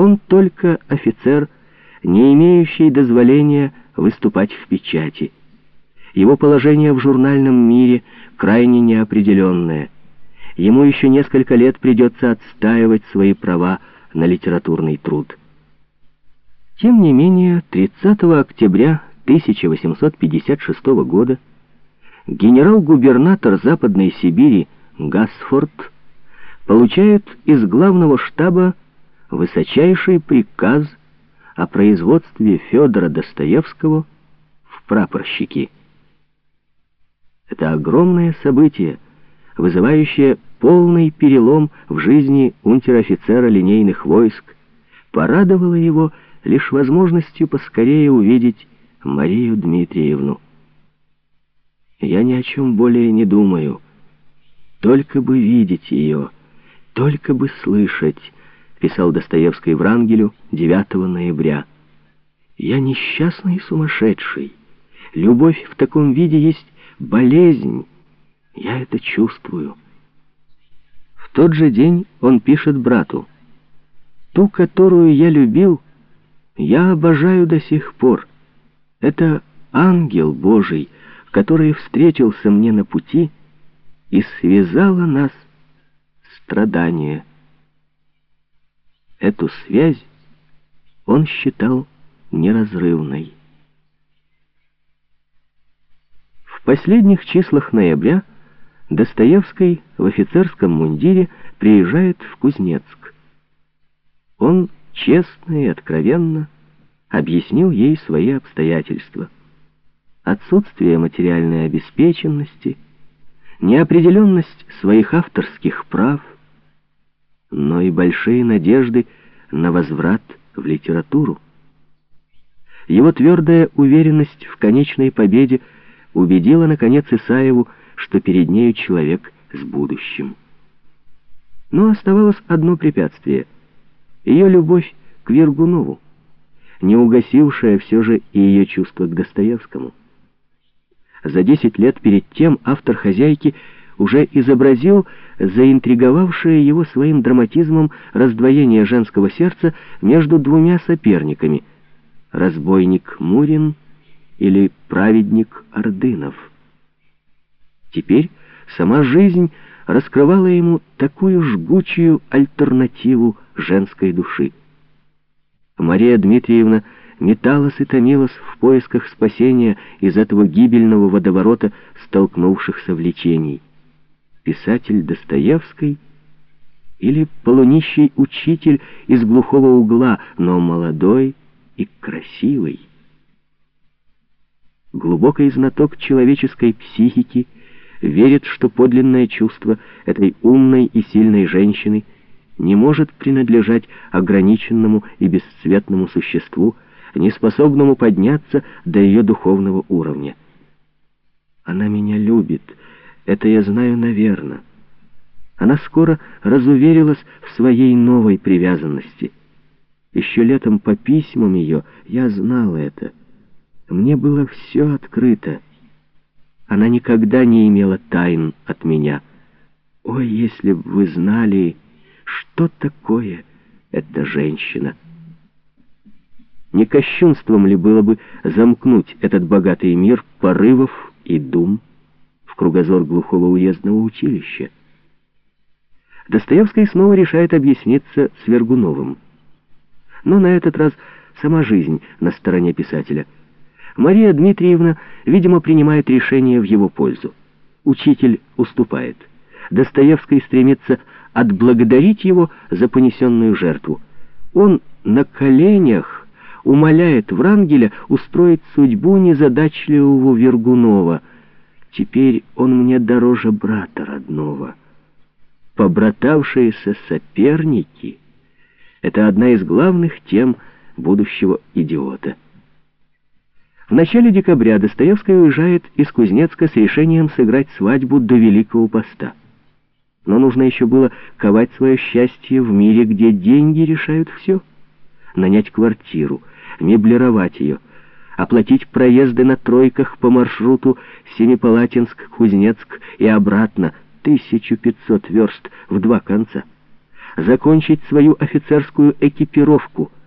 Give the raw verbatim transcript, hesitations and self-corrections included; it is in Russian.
Он только офицер, не имеющий дозволения выступать в печати. Его положение в журнальном мире крайне неопределенное. Ему еще несколько лет придется отстаивать свои права на литературный труд. Тем не менее, тридцатого октября тысяча восемьсот пятьдесят шестого года генерал-губернатор Западной Сибири Гасфорд получает из главного штаба высочайший приказ о производстве Федора Достоевского в прапорщики. Это огромное событие, вызывающее полный перелом в жизни унтер-офицера линейных войск, порадовало его лишь возможностью поскорее увидеть Марию Дмитриевну. «Я ни о чем более не думаю. Только бы видеть ее, только бы слышать», — писал Достоевский Врангелю девятого ноября. «Я несчастный сумасшедший. Любовь в таком виде есть болезнь. Я это чувствую». В тот же день он пишет брату: «Ту, которую я любил, я обожаю до сих пор. Это ангел Божий, который встретился мне на пути, и связало нас страдание». Эту связь он считал неразрывной. В последних числах ноября Достоевский в офицерском мундире приезжает в Кузнецк. Он честно и откровенно объяснил ей свои обстоятельства: отсутствие материальной обеспеченности, неопределенность своих авторских прав, но и большие надежды на возврат в литературу. Его твердая уверенность в конечной победе убедила, наконец, Исаеву, что перед нею человек с будущим. Но оставалось одно препятствие — ее любовь к Вергунову, не угасившая все же и ее чувство к Достоевскому. За десять лет перед тем автор «Хозяйки» уже изобразил заинтриговавшее его своим драматизмом раздвоение женского сердца между двумя соперниками — разбойник Мурин или праведник Ордынов. Теперь сама жизнь раскрывала ему такую жгучую альтернативу женской души. Мария Дмитриевна металась и томилась в поисках спасения из этого гибельного водоворота столкнувшихся влечений. Писатель Достоевский или полунищий учитель из глухого угла, но молодой и красивый? Глубокий знаток человеческой психики верит, что подлинное чувство этой умной и сильной женщины не может принадлежать ограниченному и бесцветному существу, не способному подняться до ее духовного уровня. Она меня любит, это я знаю наверно. Она скоро разуверилась в своей новой привязанности. Еще летом по письмам ее я знал это. Мне было все открыто. Она никогда не имела тайн от меня. Ой, если бы вы знали, что такое эта женщина! Не кощунством ли было бы замкнуть этот богатый мир порывов и дум в кругозор глухого уездного училища? Достоевский снова решает объясниться с Вергуновым. Но на этот раз сама жизнь на стороне писателя. Мария Дмитриевна, видимо, принимает решение в его пользу. Учитель уступает. Достоевский стремится отблагодарить его за понесенную жертву. Он на коленях умоляет Врангеля устроить судьбу незадачливого Вергунова. Теперь он мне дороже брата родного. Побратавшиеся соперники — это одна из главных тем будущего идиота. В начале декабря Достоевский уезжает из Кузнецка с решением сыграть свадьбу до Великого Поста. Но нужно еще было ковать свое счастье в мире, где деньги решают все. Нанять квартиру, меблировать ее, оплатить проезды на тройках по маршруту Семипалатинск-Кузнецк и обратно, тысяча пятьсот верст в два конца. закончить свою офицерскую экипировку,